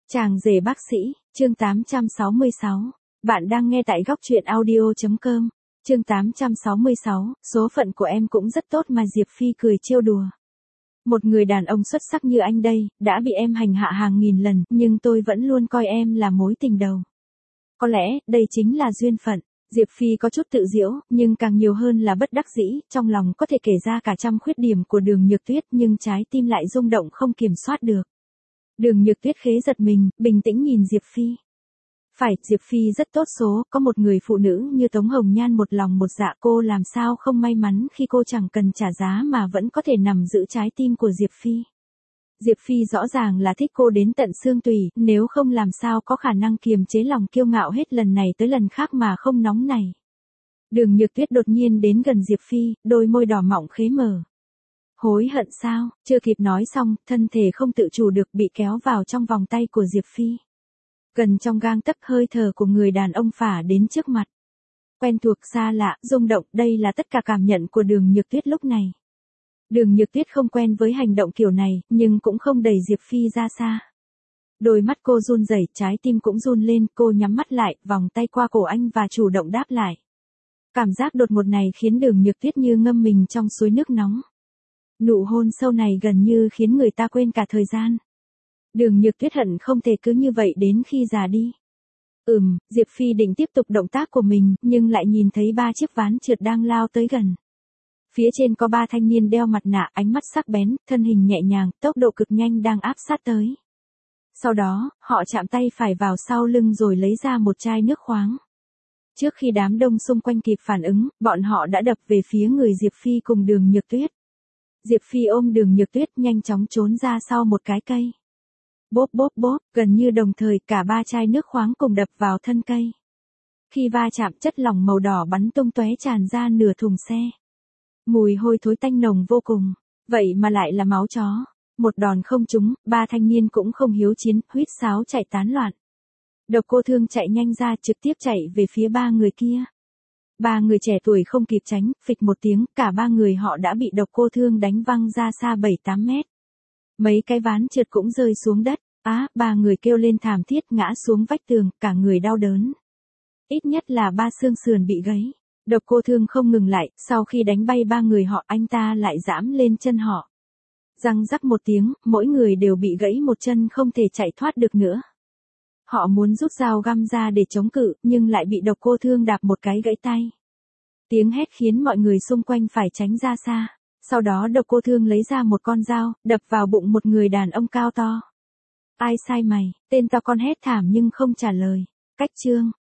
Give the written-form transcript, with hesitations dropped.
Chàng rể bác sĩ, chương 866. Bạn đang nghe tại góc truyện audio.com. Chương 866, số phận của em cũng rất tốt mà. Diệp Phi cười trêu đùa. Một người đàn ông xuất sắc như anh đây, đã bị em hành hạ hàng nghìn lần, nhưng tôi vẫn luôn coi em là mối tình đầu. Có lẽ, đây chính là duyên phận. Diệp Phi có chút tự giễu, nhưng càng nhiều hơn là bất đắc dĩ, trong lòng có thể kể ra cả trăm khuyết điểm của Đường Nhược Tuyết nhưng trái tim lại rung động không kiểm soát được. Đường Nhược Tuyết khế giật mình, bình tĩnh nhìn Diệp Phi. Phải, Diệp Phi rất tốt số, có một người phụ nữ như Tống Hồng Nhan một lòng một dạ, cô làm sao không may mắn khi cô chẳng cần trả giá mà vẫn có thể nằm giữ trái tim của Diệp Phi. Diệp Phi rõ ràng là thích cô đến tận xương tủy, nếu không làm sao có khả năng kiềm chế lòng kiêu ngạo hết lần này tới lần khác mà không nóng này. Đường Nhược Tuyết đột nhiên đến gần Diệp Phi, đôi môi đỏ mọng khế mở. Hối hận sao? Chưa kịp nói xong, thân thể không tự chủ được bị kéo vào trong vòng tay của Diệp Phi. Gần trong gang tấc, hơi thở của người đàn ông phả đến trước mặt. Quen thuộc, xa lạ, rung động, đây là tất cả cảm nhận của Đường Nhược Tuyết lúc này. Đường Nhược Tuyết không quen với hành động kiểu này, nhưng cũng không đẩy Diệp Phi ra xa. Đôi mắt cô run rẩy, trái tim cũng run lên, cô nhắm mắt lại, vòng tay qua cổ anh và chủ động đáp lại. Cảm giác đột ngột này khiến Đường Nhược Tuyết như ngâm mình trong suối nước nóng. Nụ hôn sâu này gần như khiến người ta quên cả thời gian. Đường Nhược Tuyết hận không thể cứ như vậy đến khi già đi. Diệp Phi định tiếp tục động tác của mình, nhưng lại nhìn thấy 3 chiếc ván trượt đang lao tới gần. Phía trên có 3 thanh niên đeo mặt nạ, ánh mắt sắc bén, thân hình nhẹ nhàng, tốc độ cực nhanh đang áp sát tới. Sau đó, họ chạm tay phải vào sau lưng rồi lấy ra một chai nước khoáng. Trước khi đám đông xung quanh kịp phản ứng, bọn họ đã đập về phía người Diệp Phi cùng Đường Nhược Tuyết. Diệp Phi ôm Đường Nhược Tuyết nhanh chóng trốn ra sau một cái cây. Bốp bốp bốp, gần như đồng thời cả 3 chai nước khoáng cùng đập vào thân cây. Khi va chạm, chất lỏng màu đỏ bắn tung tóe tràn ra nửa thùng xe. Mùi hôi thối tanh nồng vô cùng, vậy mà lại là máu chó. Một đòn không trúng, 3 thanh niên cũng không hiếu chiến, huýt sáo chạy tán loạn. Độc Cô Thương chạy nhanh ra, trực tiếp chạy về phía 3 người kia. 3 người trẻ tuổi không kịp tránh, phịch một tiếng, cả 3 người họ đã bị Độc Cô Thương đánh văng ra xa 7-8 mét. Mấy cái ván trượt cũng rơi xuống đất, 3 người kêu lên thảm thiết ngã xuống vách tường, cả người đau đớn. Ít nhất là 3 xương sườn bị gãy. Độc Cô Thương không ngừng lại, sau khi đánh bay 3 người họ, anh ta lại giẫm lên chân họ. Răng rắc một tiếng, mỗi người đều bị gãy một chân, không thể chạy thoát được nữa. Họ muốn rút dao găm ra để chống cự, nhưng lại bị Độc Cô Thương đạp một cái gãy tay. Tiếng hét khiến mọi người xung quanh phải tránh ra xa. Sau đó Độc Cô Thương lấy ra một con dao, đập vào bụng một người đàn ông cao to. Ai sai mày? Tên to con hét thảm nhưng không trả lời. Cách chương.